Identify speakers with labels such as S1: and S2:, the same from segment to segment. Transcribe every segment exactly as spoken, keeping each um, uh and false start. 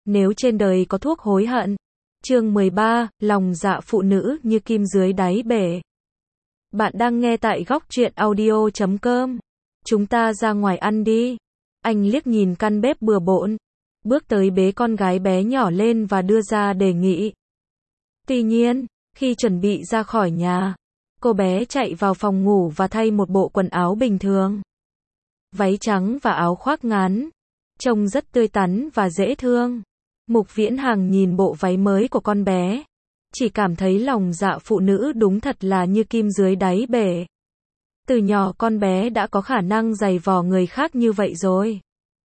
S1: Nếu trên đời có thuốc hối hận. Chương mười ba, lòng dạ phụ nữ như kim dưới đáy bể. Bạn đang nghe tại góc truyện audio chấm com. Chúng ta ra ngoài ăn đi. Anh liếc nhìn căn bếp bừa bộn, bước tới bế con gái bé nhỏ lên và đưa ra đề nghị. Tuy nhiên, khi chuẩn bị ra khỏi nhà, cô bé chạy vào phòng ngủ và thay một bộ quần áo bình thường. Váy trắng và áo khoác ngắn, trông rất tươi tắn và dễ thương. Mục Viễn Hằng nhìn bộ váy mới của con bé, chỉ cảm thấy lòng dạ phụ nữ đúng thật là như kim dưới đáy bể. Từ nhỏ con bé đã có khả năng giày vò người khác như vậy rồi.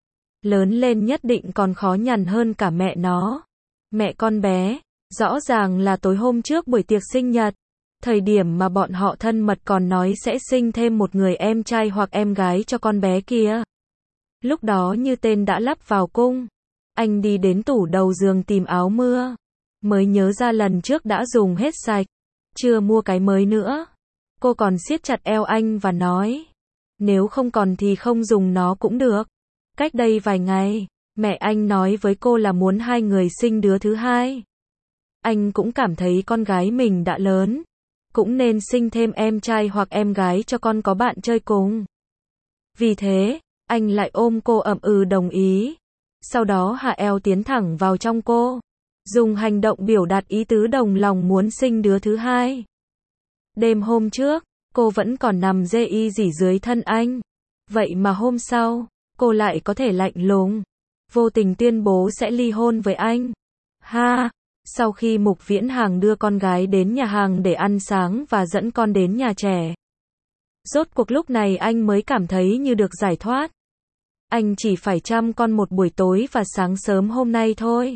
S1: Lớn lên nhất định còn khó nhằn hơn cả mẹ nó. Mẹ con bé, rõ ràng là tối hôm trước buổi tiệc sinh nhật, thời điểm mà bọn họ thân mật còn nói sẽ sinh thêm một người em trai hoặc em gái cho con bé kia. Lúc đó như tên đã lắp vào cung. Anh đi đến tủ đầu giường tìm áo mưa, mới nhớ ra lần trước đã dùng hết sạch, chưa mua cái mới nữa. Cô còn siết chặt eo anh và nói, nếu không còn thì không dùng nó cũng được. Cách đây vài ngày, mẹ anh nói với cô là muốn hai người sinh đứa thứ hai. Anh cũng cảm thấy con gái mình đã lớn, cũng nên sinh thêm em trai hoặc em gái cho con có bạn chơi cùng. Vì thế, anh lại ôm cô ậm ừ đồng ý. Sau đó hạ eo tiến thẳng vào trong cô, dùng hành động biểu đạt ý tứ đồng lòng muốn sinh đứa thứ hai. Đêm hôm trước, cô vẫn còn nằm dê y dỉ dưới thân anh. Vậy mà hôm sau, cô lại có thể lạnh lùng, vô tình tuyên bố sẽ ly hôn với anh. Ha! Sau khi Mục Viễn Hằng đưa con gái đến nhà hàng để ăn sáng và dẫn con đến nhà trẻ, rốt cuộc lúc này anh mới cảm thấy như được giải thoát. Anh chỉ phải chăm con một buổi tối và sáng sớm hôm nay thôi,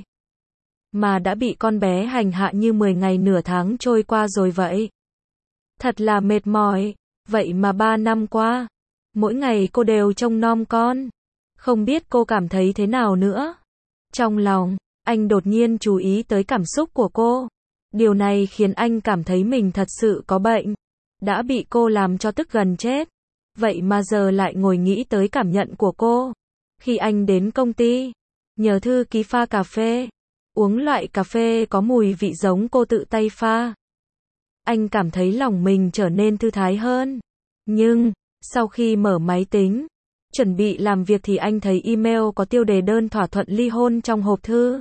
S1: mà đã bị con bé hành hạ như mười ngày nửa tháng trôi qua rồi vậy. Thật là mệt mỏi. Vậy mà ba năm qua, mỗi ngày cô đều trông nom con. Không biết cô cảm thấy thế nào nữa. Trong lòng, anh đột nhiên chú ý tới cảm xúc của cô. Điều này khiến anh cảm thấy mình thật sự có bệnh. Đã bị cô làm cho tức gần chết. Vậy mà giờ lại ngồi nghĩ tới cảm nhận của cô. Khi anh đến công ty, nhờ thư ký pha cà phê, uống loại cà phê có mùi vị giống cô tự tay pha. Anh cảm thấy lòng mình trở nên thư thái hơn. Nhưng, sau khi mở máy tính, chuẩn bị làm việc thì anh thấy email có tiêu đề đơn thỏa thuận ly hôn trong hộp thư.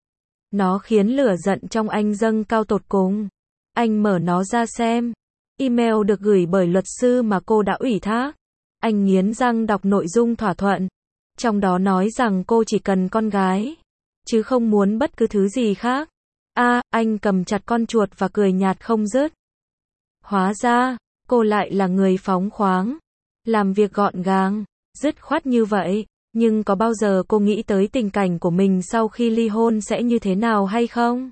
S1: Nó khiến lửa giận trong anh dâng cao tột cùng. Anh mở nó ra xem. Email được gửi bởi luật sư mà cô đã ủy thác. Anh nghiến răng đọc nội dung thỏa thuận. Trong đó nói rằng cô chỉ cần con gái, chứ không muốn bất cứ thứ gì khác. A, à, anh cầm chặt con chuột và cười nhạt không dứt. Hóa ra, cô lại là người phóng khoáng, làm việc gọn gàng, dứt khoát như vậy. Nhưng có bao giờ cô nghĩ tới tình cảnh của mình sau khi ly hôn sẽ như thế nào hay không?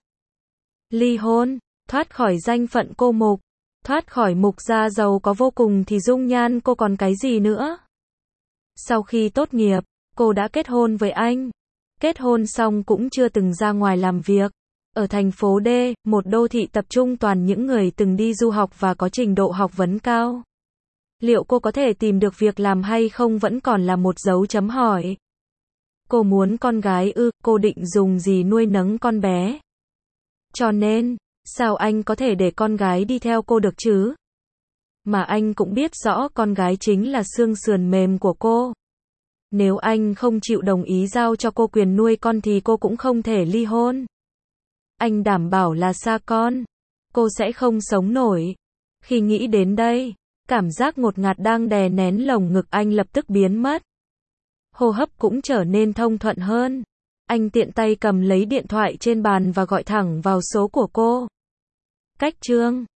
S1: Ly hôn, thoát khỏi danh phận cô Mục, thoát khỏi Mục gia giàu có vô cùng thì dung nhan cô còn cái gì nữa? Sau khi tốt nghiệp, cô đã kết hôn với anh. Kết hôn xong cũng chưa từng ra ngoài làm việc. Ở thành phố D, một đô thị tập trung toàn những người từng đi du học và có trình độ học vấn cao. Liệu cô có thể tìm được việc làm hay không vẫn còn là một dấu chấm hỏi. Cô muốn con gái ư, cô định dùng gì nuôi nấng con bé? Cho nên, sao anh có thể để con gái đi theo cô được chứ? Mà anh cũng biết rõ con gái chính là xương sườn mềm của cô. Nếu anh không chịu đồng ý giao cho cô quyền nuôi con thì cô cũng không thể ly hôn. Anh đảm bảo là xa con, cô sẽ không sống nổi. Khi nghĩ đến đây, cảm giác ngột ngạt đang đè nén lồng ngực anh lập tức biến mất. Hô hấp cũng trở nên thông thuận hơn. Anh tiện tay cầm lấy điện thoại trên bàn và gọi thẳng vào số của cô. Cách chương